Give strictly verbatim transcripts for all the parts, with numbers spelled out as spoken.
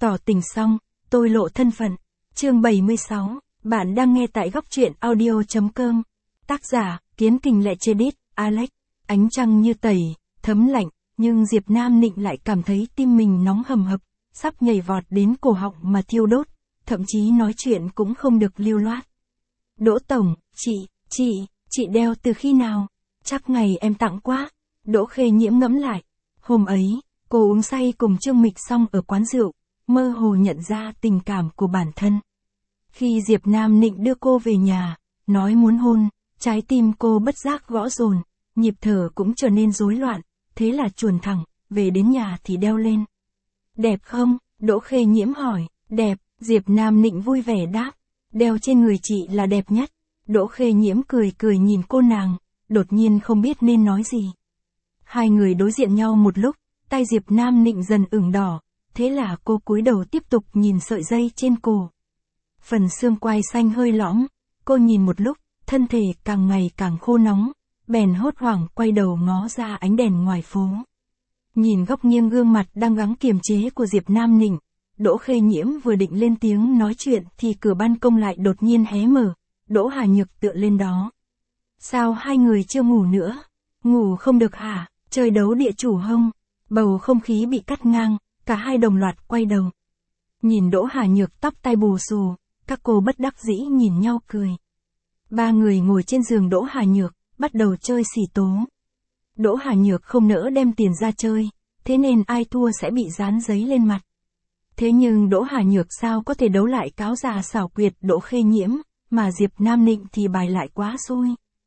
Tỏ tình xong, tôi lộ thân phận. Chương bảy mươi sáu, bạn đang nghe tại góc truyện audio.com. Tác giả, Kiến Kình Lệ Chedit, Alex. Ánh trăng như tẩy, thấm lạnh, nhưng Diệp Nam Nịnh lại cảm thấy tim mình nóng hầm hập, sắp nhảy vọt đến cổ họng mà thiêu đốt, thậm chí nói chuyện cũng không được lưu loát. Đỗ Tổng, chị, chị, chị đeo từ khi nào? Chắc ngày em tặng quá. Đỗ Khê Nhiễm ngẫm lại. Hôm ấy, cô uống say cùng Trương Mịch xong ở quán rượu, mơ hồ nhận ra tình cảm của bản thân. Khi Diệp Nam Nịnh đưa cô về nhà, nói muốn hôn, trái tim cô bất giác gõ dồn, nhịp thở cũng trở nên rối loạn, thế là chuồn thẳng, về đến nhà thì đeo lên. Đẹp không? Đỗ Khê Nhiễm hỏi. Đẹp, Diệp Nam Nịnh vui vẻ đáp. Đeo trên người chị là đẹp nhất. Đỗ Khê Nhiễm cười cười nhìn cô nàng, đột nhiên không biết nên nói gì. Hai người đối diện nhau một lúc, tay Diệp Nam Nịnh dần ửng đỏ, thế là cô cúi đầu tiếp tục nhìn sợi dây trên cổ. Phần xương quai xanh hơi lõm, cô nhìn một lúc, thân thể càng ngày càng khô nóng, bèn hốt hoảng quay đầu ngó ra ánh đèn ngoài phố. Nhìn góc nghiêng gương mặt đang gắng kiềm chế của Diệp Nam Nịnh, Đỗ Khê Nhiễm vừa định lên tiếng nói chuyện thì cửa ban công lại đột nhiên hé mở, Đỗ Hà Nhược tựa lên đó. Sao hai người chưa ngủ nữa? Ngủ không được hả? Chơi đấu địa chủ không? Bầu không khí bị cắt ngang, cả hai đồng loạt quay đầu. Nhìn Đỗ Hà Nhược tóc tai bù xù, các cô bất đắc dĩ nhìn nhau cười. Ba người ngồi trên giường Đỗ Hà Nhược, bắt đầu chơi xì tố. Đỗ Hà Nhược không nỡ đem tiền ra chơi, thế nên ai thua sẽ bị dán giấy lên mặt. Thế nhưng Đỗ Hà Nhược sao có thể đấu lại cáo già xảo quyệt Đỗ Khê Nhiễm, mà Diệp Nam Nịnh thì bài lại quá xui.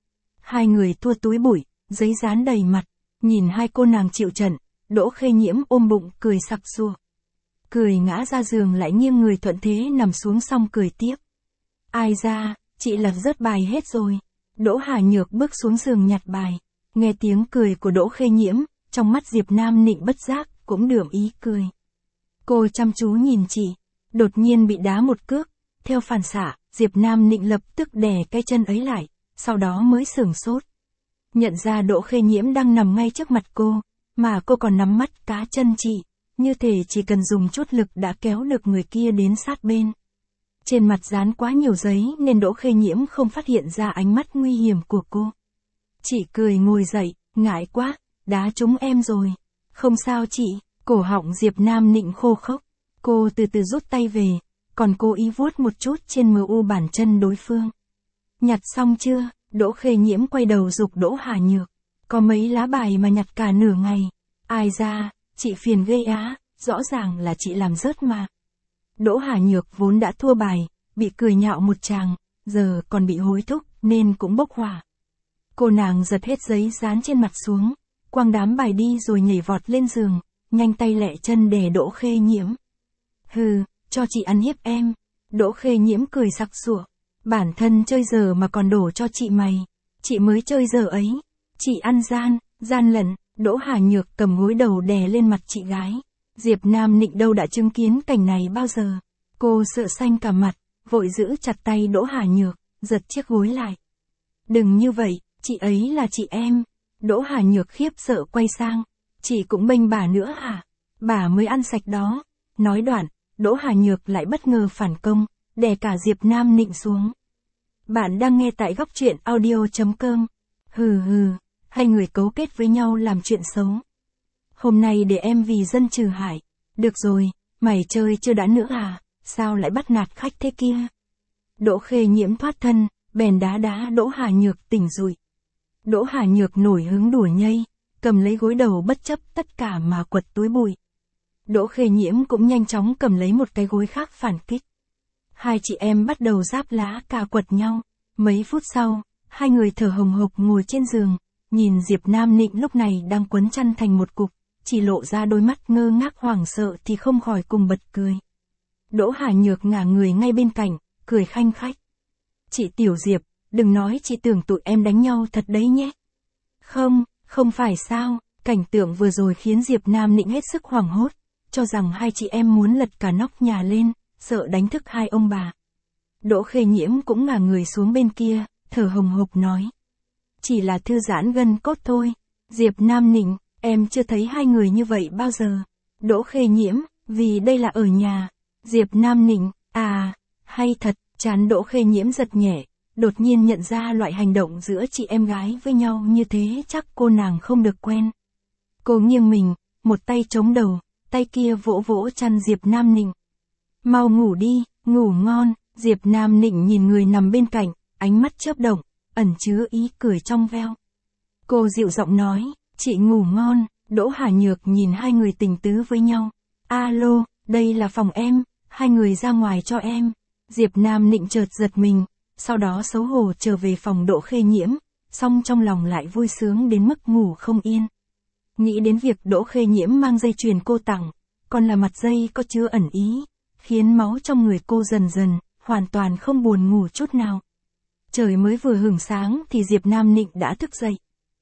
Hai người thua túi bụi, giấy dán đầy mặt, nhìn hai cô nàng chịu trận, Đỗ Khê Nhiễm ôm bụng cười sặc sụa. Cười ngã ra giường lại nghiêng người thuận thế nằm xuống xong cười tiếp. Ai ra, chị lật rớt bài hết rồi. Đỗ Hà Nhược bước xuống giường nhặt bài, nghe tiếng cười của Đỗ Khê Nhiễm, trong mắt Diệp Nam Nịnh bất giác, cũng đượm ý cười. Cô chăm chú nhìn chị, đột nhiên bị đá một cước, theo phản xạ, Diệp Nam Nịnh lập tức đè cái chân ấy lại, sau đó mới sửng sốt. Nhận ra Đỗ Khê Nhiễm đang nằm ngay trước mặt cô, mà cô còn nắm mắt cá chân chị, như thể chỉ cần dùng chút lực đã kéo được người kia đến sát bên. Trên mặt dán quá nhiều giấy nên Đỗ Khê Nhiễm không phát hiện ra ánh mắt nguy hiểm của cô. Chị cười ngồi dậy, ngại quá, đá trúng em rồi. Không sao chị, cổ họng Diệp Nam Nịnh khô khốc. Cô từ từ rút tay về, còn cố ý vuốt một chút trên mờ u bàn chân đối phương. Nhặt xong chưa? Đỗ Khê Nhiễm quay đầu giục Đỗ Hà Nhược. Có mấy lá bài mà nhặt cả nửa ngày. Ai ra, chị phiền ghê á, rõ ràng là chị làm rớt mà. Đỗ Hà Nhược vốn đã thua bài, bị cười nhạo một tràng, giờ còn bị hối thúc nên cũng bốc hỏa. Cô nàng giật hết giấy dán trên mặt xuống, quăng đám bài đi rồi nhảy vọt lên giường, nhanh tay lẹ chân đè Đỗ Khê Nhiễm. Hừ, cho chị ăn hiếp em. Đỗ Khê Nhiễm cười sặc sụa. Bản thân chơi giờ mà còn đổ cho chị mày. Chị mới chơi giờ ấy. Chị ăn gian, gian lận. Đỗ Hà Nhược cầm gối đầu đè lên mặt chị gái. Diệp Nam Nịnh đâu đã chứng kiến cảnh này bao giờ. Cô sợ xanh cả mặt, vội giữ chặt tay Đỗ Hà Nhược, giật chiếc gối lại. Đừng như vậy, chị ấy là chị em. Đỗ Hà Nhược khiếp sợ quay sang. Chị cũng bênh bà nữa hả? Bà mới ăn sạch đó. Nói đoạn, Đỗ Hà Nhược lại bất ngờ phản công, đè cả Diệp Nam Nịnh xuống. Bạn đang nghe tại góc truyện audio.com. Hừ hừ, hai người cấu kết với nhau làm chuyện xấu. Hôm nay để em vì dân trừ hại. Được rồi, mày chơi chưa đã nữa à, sao lại bắt nạt khách thế kia? Đỗ Khê Nhiễm thoát thân, bèn đá đá Đỗ Hà Nhược tỉnh rụi. Đỗ Hà Nhược nổi hứng đùa nhây, cầm lấy gối đầu bất chấp tất cả mà quật túi bụi. Đỗ Khê Nhiễm cũng nhanh chóng cầm lấy một cái gối khác phản kích. Hai chị em bắt đầu giáp lá cà quật nhau. Mấy phút sau, hai người thở hồng hộc ngồi trên giường, nhìn Diệp Nam Nịnh lúc này đang quấn chăn thành một cục, chỉ lộ ra đôi mắt ngơ ngác hoảng sợ thì không khỏi cùng bật cười. Đỗ Hà Nhược ngả người ngay bên cạnh, cười khanh khách. Chị Tiểu Diệp, đừng nói chị tưởng tụi em đánh nhau thật đấy nhé. Không, không phải sao, cảnh tượng vừa rồi khiến Diệp Nam Nịnh hết sức hoảng hốt, cho rằng hai chị em muốn lật cả nóc nhà lên, sợ đánh thức hai ông bà. Đỗ Khê Nhiễm cũng ngả người xuống bên kia, thở hồng hộc nói. Chỉ là thư giãn gân cốt thôi. Diệp Nam Nịnh, em chưa thấy hai người như vậy bao giờ. Đỗ Khê Nhiễm, vì đây là ở nhà. Diệp Nam Nịnh, à, hay thật, trán Đỗ Khê Nhiễm giật nhẹ, đột nhiên nhận ra loại hành động giữa chị em gái với nhau như thế chắc cô nàng không được quen. Cô nghiêng mình, một tay chống đầu, tay kia vỗ vỗ chăn Diệp Nam Nịnh. Mau ngủ đi, ngủ ngon. Diệp Nam Nịnh nhìn người nằm bên cạnh, ánh mắt chớp động, ẩn chứa ý cười trong veo. Cô dịu giọng nói, chị ngủ ngon. Đỗ Hà Nhược nhìn hai người tình tứ với nhau. Alo, đây là phòng em, hai người ra ngoài cho em. Diệp Nam Nịnh chợt giật mình, sau đó xấu hổ trở về phòng Đỗ Khê Nhiễm, song trong lòng lại vui sướng đến mức ngủ không yên. Nghĩ đến việc Đỗ Khê Nhiễm mang dây chuyền cô tặng, còn là mặt dây có chứa ẩn ý, khiến máu trong người cô dần dần, hoàn toàn không buồn ngủ chút nào. Trời mới vừa hửng sáng thì Diệp Nam Nịnh đã thức dậy.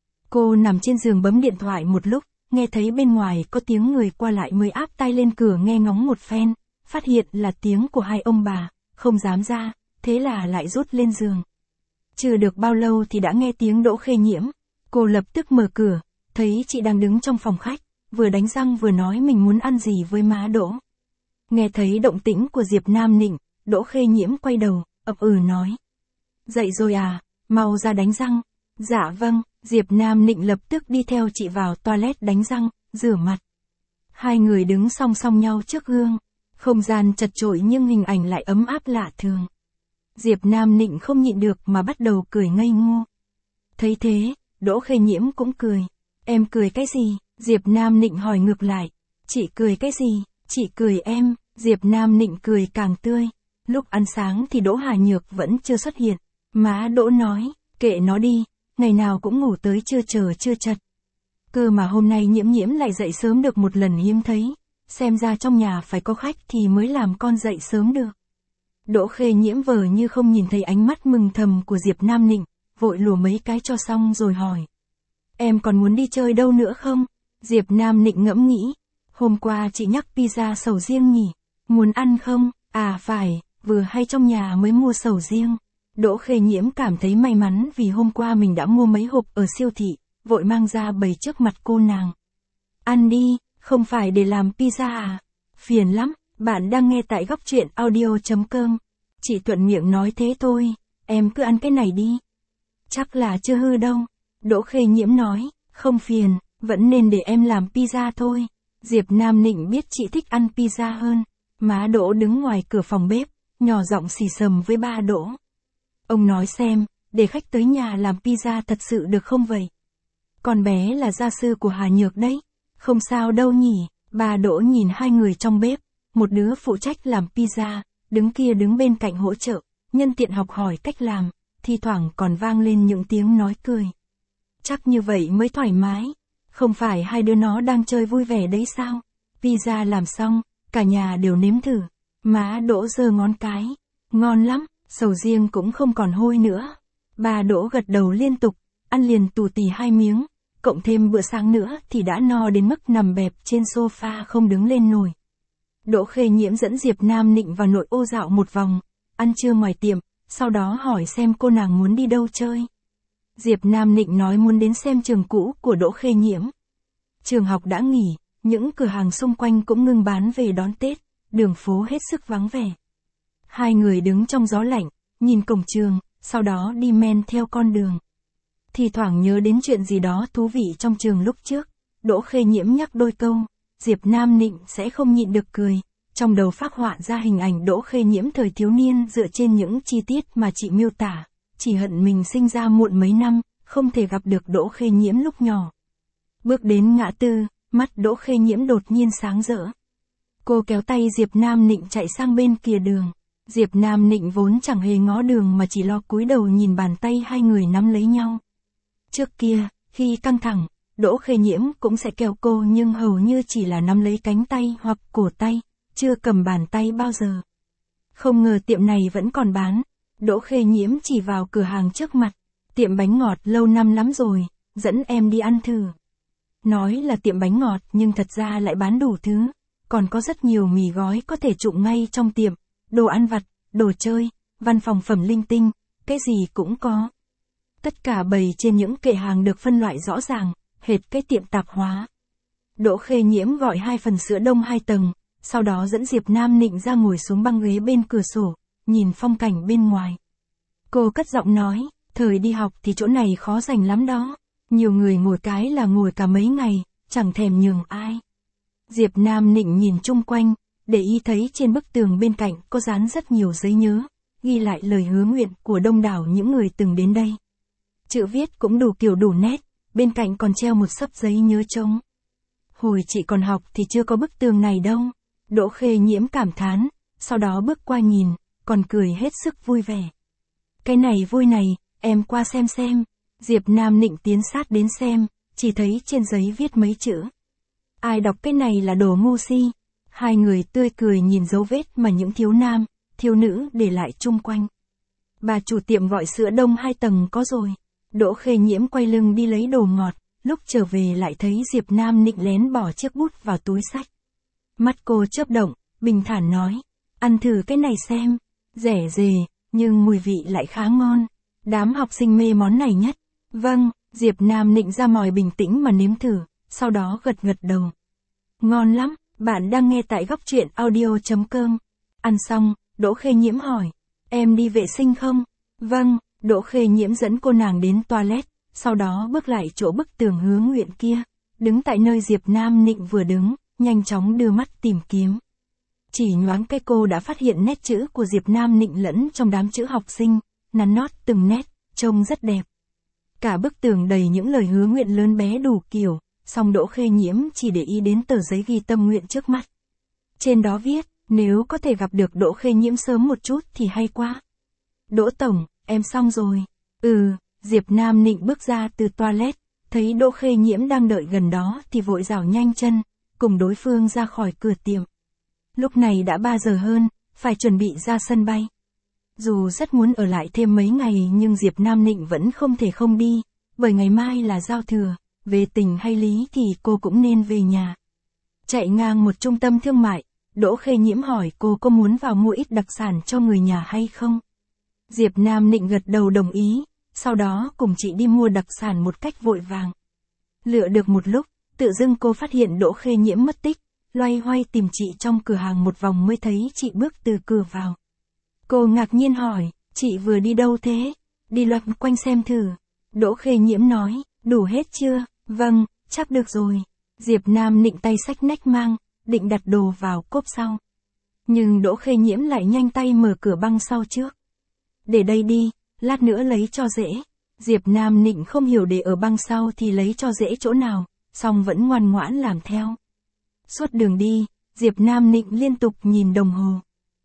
Cô nằm trên giường bấm điện thoại một lúc, nghe thấy bên ngoài có tiếng người qua lại mới áp tai lên cửa nghe ngóng một phen, phát hiện là tiếng của hai ông bà, không dám ra, thế là lại rút lên giường. Chưa được bao lâu thì đã nghe tiếng Đỗ Khê Nhiễm, cô lập tức mở cửa, thấy chị đang đứng trong phòng khách, vừa đánh răng vừa nói mình muốn ăn gì với má Đỗ. Nghe thấy động tĩnh của Diệp Nam Nịnh, Đỗ Khê Nhiễm quay đầu, ậm ừ nói. Dậy rồi à, mau ra đánh răng. Dạ vâng, Diệp Nam Nịnh lập tức đi theo chị vào toilet đánh răng, rửa mặt. Hai người đứng song song nhau trước gương, không gian chật chội nhưng hình ảnh lại ấm áp lạ thường. Diệp Nam Nịnh không nhịn được mà bắt đầu cười ngây ngô. Thấy thế, Đỗ Khê Nhiễm cũng cười. Em cười cái gì? Diệp Nam Nịnh hỏi ngược lại. Chị cười cái gì? Chị cười em. Diệp Nam Nịnh cười càng tươi. Lúc ăn sáng thì Đỗ Hà Nhược vẫn chưa xuất hiện. Má Đỗ nói, kệ nó đi, ngày nào cũng ngủ tới trưa chờ chưa chật. Cơ mà hôm nay Nhiễm Nhiễm lại dậy sớm được một lần hiếm thấy. Xem ra trong nhà phải có khách thì mới làm con dậy sớm được. Đỗ Khê Nhiễm vờ như không nhìn thấy ánh mắt mừng thầm của Diệp Nam Nịnh, vội lùa mấy cái cho xong rồi hỏi. Em còn muốn đi chơi đâu nữa không? Diệp Nam Nịnh ngẫm nghĩ. Hôm qua chị nhắc pizza sầu riêng nhỉ? Muốn ăn không? À phải, vừa hay trong nhà mới mua sầu riêng. Đỗ Khê Nhiễm cảm thấy may mắn vì hôm qua mình đã mua mấy hộp ở siêu thị, vội mang ra bày trước mặt cô nàng. Ăn đi, không phải để làm pizza à? Phiền lắm, bạn đang nghe tại góc truyện audio chấm com. Chị thuận miệng nói thế thôi, em cứ ăn cái này đi. Chắc là chưa hư đâu. Đỗ Khê Nhiễm nói, không phiền, vẫn nên để em làm pizza thôi. Diệp Nam Nịnh biết chị thích ăn pizza hơn. Má Đỗ đứng ngoài cửa phòng bếp, nhỏ giọng xì xầm với ba Đỗ. Ông nói xem, để khách tới nhà làm pizza thật sự được không vậy? Con bé là gia sư của Hà Nhược đấy. Không sao đâu nhỉ. Ba Đỗ nhìn hai người trong bếp, một đứa phụ trách làm pizza, đứng kia đứng bên cạnh hỗ trợ, nhân tiện học hỏi cách làm, thi thoảng còn vang lên những tiếng nói cười. Chắc như vậy mới thoải mái, không phải hai đứa nó đang chơi vui vẻ đấy sao? Pizza làm xong, cả nhà đều nếm thử, má Đỗ giơ ngón cái, ngon lắm, sầu riêng cũng không còn hôi nữa. Ba Đỗ gật đầu liên tục, ăn liền tù tì hai miếng, cộng thêm bữa sáng nữa thì đã no đến mức nằm bẹp trên sofa không đứng lên nổi. Đỗ Khê Nhiễm dẫn Diệp Nam Nịnh vào nội ô dạo một vòng, ăn trưa ngoài tiệm, sau đó hỏi xem cô nàng muốn đi đâu chơi. Diệp Nam Nịnh nói muốn đến xem trường cũ của Đỗ Khê Nhiễm. Trường học đã nghỉ, những cửa hàng xung quanh cũng ngưng bán về đón Tết, đường phố hết sức vắng vẻ. Hai người đứng trong gió lạnh, nhìn cổng trường, sau đó đi men theo con đường. Thì thoảng nhớ đến chuyện gì đó thú vị trong trường lúc trước, Đỗ Khê Nhiễm nhắc đôi câu, Diệp Nam Nịnh sẽ không nhịn được cười. Trong đầu phác họa ra hình ảnh Đỗ Khê Nhiễm thời thiếu niên dựa trên những chi tiết mà chị miêu tả, chỉ hận mình sinh ra muộn mấy năm, không thể gặp được Đỗ Khê Nhiễm lúc nhỏ. Bước đến ngã tư, mắt Đỗ Khê Nhiễm đột nhiên sáng rỡ. Cô kéo tay Diệp Nam Nịnh chạy sang bên kia đường. Diệp Nam Nịnh vốn chẳng hề ngó đường mà chỉ lo cúi đầu nhìn bàn tay hai người nắm lấy nhau. Trước kia, khi căng thẳng, Đỗ Khê Nhiễm cũng sẽ kéo cô nhưng hầu như chỉ là nắm lấy cánh tay hoặc cổ tay, chưa cầm bàn tay bao giờ. Không ngờ tiệm này vẫn còn bán. Đỗ Khê Nhiễm chỉ vào cửa hàng trước mặt. Tiệm bánh ngọt lâu năm lắm rồi, dẫn em đi ăn thử. Nói là tiệm bánh ngọt nhưng thật ra lại bán đủ thứ. Còn có rất nhiều mì gói có thể trụng ngay trong tiệm, đồ ăn vặt, đồ chơi, văn phòng phẩm linh tinh, cái gì cũng có. Tất cả bày trên những kệ hàng được phân loại rõ ràng, hệt cái tiệm tạp hóa. Đỗ Khê Nhiễm gọi hai phần sữa đông hai tầng, sau đó dẫn Diệp Nam Nịnh ra ngồi xuống băng ghế bên cửa sổ, nhìn phong cảnh bên ngoài. Cô cất giọng nói, thời đi học thì chỗ này khó giành lắm đó. Nhiều người ngồi cái là ngồi cả mấy ngày, chẳng thèm nhường ai. Diệp Nam Nịnh nhìn chung quanh, để ý thấy trên bức tường bên cạnh có dán rất nhiều giấy nhớ, ghi lại lời hứa nguyện của đông đảo những người từng đến đây. Chữ viết cũng đủ kiểu đủ nét, bên cạnh còn treo một xấp giấy nhớ trống. Hồi chị còn học thì chưa có bức tường này đâu. Đỗ Khê Nhiễm cảm thán, sau đó bước qua nhìn, còn cười hết sức vui vẻ. Cái này vui này, em qua xem xem. Diệp Nam Nịnh tiến sát đến xem, chỉ thấy trên giấy viết mấy chữ. Ai đọc cái này là đồ ngu si. Hai người tươi cười nhìn dấu vết mà những thiếu nam, thiếu nữ để lại chung quanh. Bà chủ tiệm gọi sữa đông hai tầng có rồi. Đỗ Khê Nhiễm quay lưng đi lấy đồ ngọt, lúc trở về lại thấy Diệp Nam Nịnh lén bỏ chiếc bút vào túi xách. Mắt cô chớp động, bình thản nói, ăn thử cái này xem, rẻ rề, nhưng mùi vị lại khá ngon. Đám học sinh mê món này nhất. Vâng, Diệp Nam Nịnh ra mòi bình tĩnh mà nếm thử, sau đó gật gật đầu. Ngon lắm, bạn đang nghe tại góc truyện audio chấm com. Ăn xong, Đỗ Khê Nhiễm hỏi, em đi vệ sinh không? Vâng, Đỗ Khê Nhiễm dẫn cô nàng đến toilet, sau đó bước lại chỗ bức tường hứa nguyện kia, đứng tại nơi Diệp Nam Nịnh vừa đứng, nhanh chóng đưa mắt tìm kiếm. Chỉ nhoáng cái cô đã phát hiện nét chữ của Diệp Nam Nịnh lẫn trong đám chữ học sinh, nắn nót từng nét, trông rất đẹp. Cả bức tường đầy những lời hứa nguyện lớn bé đủ kiểu, song Đỗ Khê Nhiễm chỉ để ý đến tờ giấy ghi tâm nguyện trước mắt. Trên đó viết, nếu có thể gặp được Đỗ Khê Nhiễm sớm một chút thì hay quá. Đỗ Tổng, em xong rồi. Ừ, Diệp Nam Nịnh bước ra từ toilet, thấy Đỗ Khê Nhiễm đang đợi gần đó thì vội rảo nhanh chân, cùng đối phương ra khỏi cửa tiệm. Lúc này đã ba giờ hơn, phải chuẩn bị ra sân bay. Dù rất muốn ở lại thêm mấy ngày nhưng Diệp Nam Nịnh vẫn không thể không đi, bởi ngày mai là giao thừa, về tình hay lý thì cô cũng nên về nhà. Chạy ngang một trung tâm thương mại, Đỗ Khê Nhiễm hỏi cô có muốn vào mua ít đặc sản cho người nhà hay không. Diệp Nam Nịnh gật đầu đồng ý, sau đó cùng chị đi mua đặc sản một cách vội vàng. Lựa được một lúc, tự dưng cô phát hiện Đỗ Khê Nhiễm mất tích, loay hoay tìm chị trong cửa hàng một vòng mới thấy chị bước từ cửa vào. Cô ngạc nhiên hỏi, chị vừa đi đâu thế? Đi loanh quanh xem thử. Đỗ Khê Nhiễm nói, đủ hết chưa? Vâng, chắc được rồi. Diệp Nam Nịnh tay xách nách mang, định đặt đồ vào cốp sau. Nhưng Đỗ Khê Nhiễm lại nhanh tay mở cửa băng sau trước. Để đây đi, lát nữa lấy cho dễ. Diệp Nam Nịnh không hiểu để ở băng sau thì lấy cho dễ chỗ nào, song vẫn ngoan ngoãn làm theo. Suốt đường đi, Diệp Nam Nịnh liên tục nhìn đồng hồ.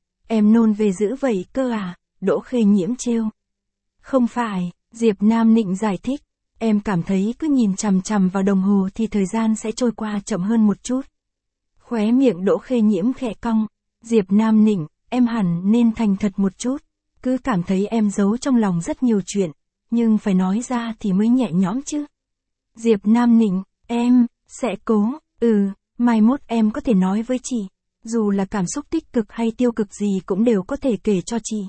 Em nôn về dữ vậy cơ à? Đỗ Khê Nhiễm trêu. Không phải, Diệp Nam Nịnh giải thích. Em cảm thấy cứ nhìn chằm chằm vào đồng hồ thì thời gian sẽ trôi qua chậm hơn một chút. Khóe miệng Đỗ Khê Nhiễm khẽ cong. Diệp Nam Nịnh, em hẳn nên thành thật một chút. Cứ cảm thấy em giấu trong lòng rất nhiều chuyện, nhưng phải nói ra thì mới nhẹ nhõm chứ. Diệp Nam Nịnh, em, sẽ cố, ừ, mai mốt em có thể nói với chị. Dù là cảm xúc tích cực hay tiêu cực gì cũng đều có thể kể cho chị.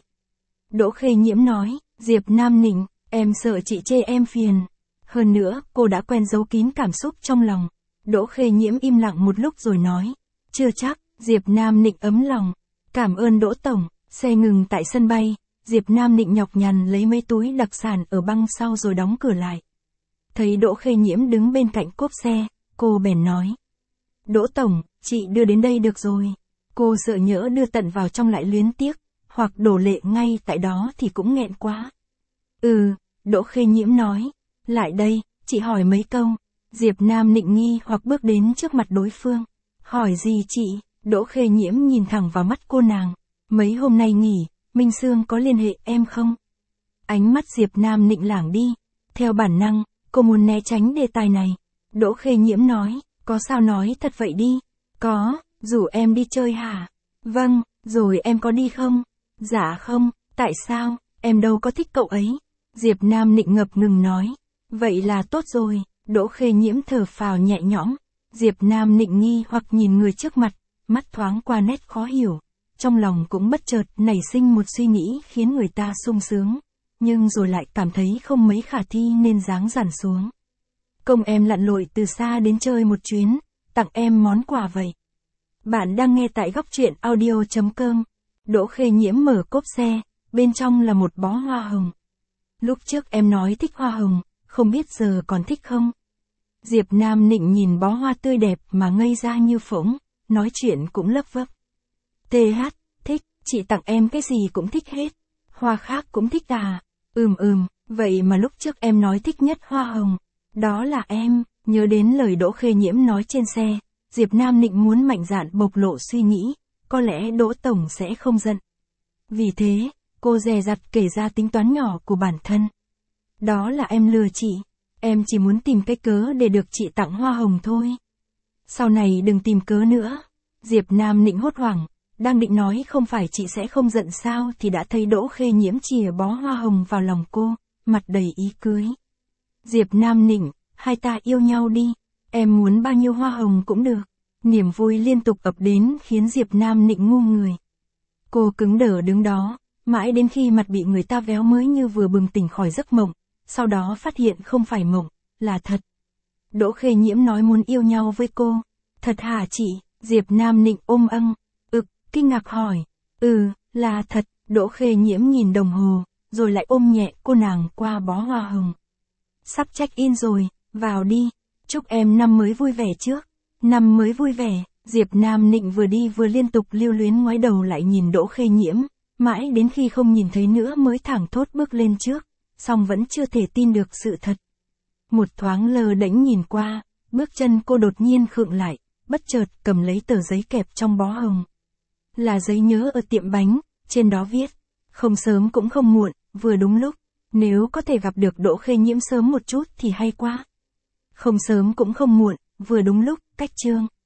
Đỗ Khê Nhiễm nói, Diệp Nam Nịnh, em sợ chị chê em phiền. Hơn nữa, cô đã quen giấu kín cảm xúc trong lòng. Đỗ Khê Nhiễm im lặng một lúc rồi nói, chưa chắc. Diệp Nam Nịnh ấm lòng. Cảm ơn Đỗ Tổng. Xe ngừng tại sân bay, Diệp Nam Nịnh nhọc nhằn lấy mấy túi đặc sản ở băng sau rồi đóng cửa lại. Thấy Đỗ Khê Nhiễm đứng bên cạnh cốp xe, cô bèn nói. Đỗ Tổng, chị đưa đến đây được rồi. Cô sợ nhỡ đưa tận vào trong lại luyến tiếc, hoặc đổ lệ ngay tại đó thì cũng nghẹn quá. Ừ, Đỗ Khê Nhiễm nói. Lại đây, chị hỏi mấy câu. Diệp Nam Nịnh nghi hoặc bước đến trước mặt đối phương. Hỏi gì chị? Đỗ Khê Nhiễm nhìn thẳng vào mắt cô nàng. Mấy hôm nay nghỉ, Minh Sương có liên hệ em không? Ánh mắt Diệp Nam Nịnh lảng đi. Theo bản năng, cô muốn né tránh đề tài này. Đỗ Khê Nhiễm nói, có sao nói thật vậy đi. Có, rủ em đi chơi hả? Vâng, rồi em có đi không? Dạ không, tại sao, em đâu có thích cậu ấy. Diệp Nam Nịnh ngập ngừng nói. Vậy là tốt rồi. Đỗ Khê Nhiễm thở phào nhẹ nhõm. Diệp Nam Nịnh nghi hoặc nhìn người trước mặt, mắt thoáng qua nét khó hiểu. Trong lòng cũng bất chợt nảy sinh một suy nghĩ khiến người ta sung sướng, nhưng rồi lại cảm thấy không mấy khả thi nên dáng dằn xuống. Công em lặn lội từ xa đến chơi một chuyến, tặng em món quà vậy. Bạn đang nghe tại góc truyện audio.com. Đỗ Khê Nhiễm mở cốp xe, bên trong là một bó hoa hồng. Lúc trước em nói thích hoa hồng, không biết giờ còn thích không? Diệp Nam Nịnh nhìn bó hoa tươi đẹp mà ngây ra như phỗng, nói chuyện cũng lấp vấp. tê hát, thích, chị tặng em cái gì cũng thích hết. Hoa khác cũng thích à? Ừm ừm, vậy mà lúc trước em nói thích nhất hoa hồng. Đó là em, nhớ đến lời Đỗ Khê Nhiễm nói trên xe, Diệp Nam Nịnh muốn mạnh dạn bộc lộ suy nghĩ, có lẽ Đỗ Tổng sẽ không giận. Vì thế, cô dè dặt kể ra tính toán nhỏ của bản thân. Đó là em lừa chị, em chỉ muốn tìm cái cớ để được chị tặng hoa hồng thôi. Sau này đừng tìm cớ nữa. Diệp Nam Nịnh hốt hoảng, đang định nói không phải chị sẽ không giận sao thì đã thấy Đỗ Khê Nhiễm chìa bó hoa hồng vào lòng cô, mặt đầy ý cưới. Diệp Nam Nịnh, hai ta yêu nhau đi, em muốn bao nhiêu hoa hồng cũng được. Niềm vui liên tục ập đến khiến Diệp Nam Nịnh ngu người. Cô cứng đờ đứng đó, mãi đến khi mặt bị người ta véo mới như vừa bừng tỉnh khỏi giấc mộng, sau đó phát hiện không phải mộng, là thật. Đỗ Khê Nhiễm nói muốn yêu nhau với cô. Thật hả chị? Diệp Nam Nịnh ôm âng, ực, kinh ngạc hỏi. Ừ, là thật. Đỗ Khê Nhiễm nhìn đồng hồ, rồi lại ôm nhẹ cô nàng qua bó hoa hồng. Sắp check in rồi, vào đi. Chúc em năm mới vui vẻ trước. Năm mới vui vẻ. Diệp Nam Nịnh vừa đi vừa liên tục lưu luyến ngoái đầu lại nhìn Đỗ Khê Nhiễm, mãi đến khi không nhìn thấy nữa mới thẳng thốt bước lên trước, song vẫn chưa thể tin được sự thật. Một thoáng lơ đễnh nhìn qua, bước chân cô đột nhiên khựng lại, bất chợt cầm lấy tờ giấy kẹp trong bó hồng. Là giấy nhớ ở tiệm bánh, trên đó viết, không sớm cũng không muộn, vừa đúng lúc, nếu có thể gặp được Đỗ Khê Nhiễm sớm một chút thì hay quá. Không sớm cũng không muộn, vừa đúng lúc, cách chương.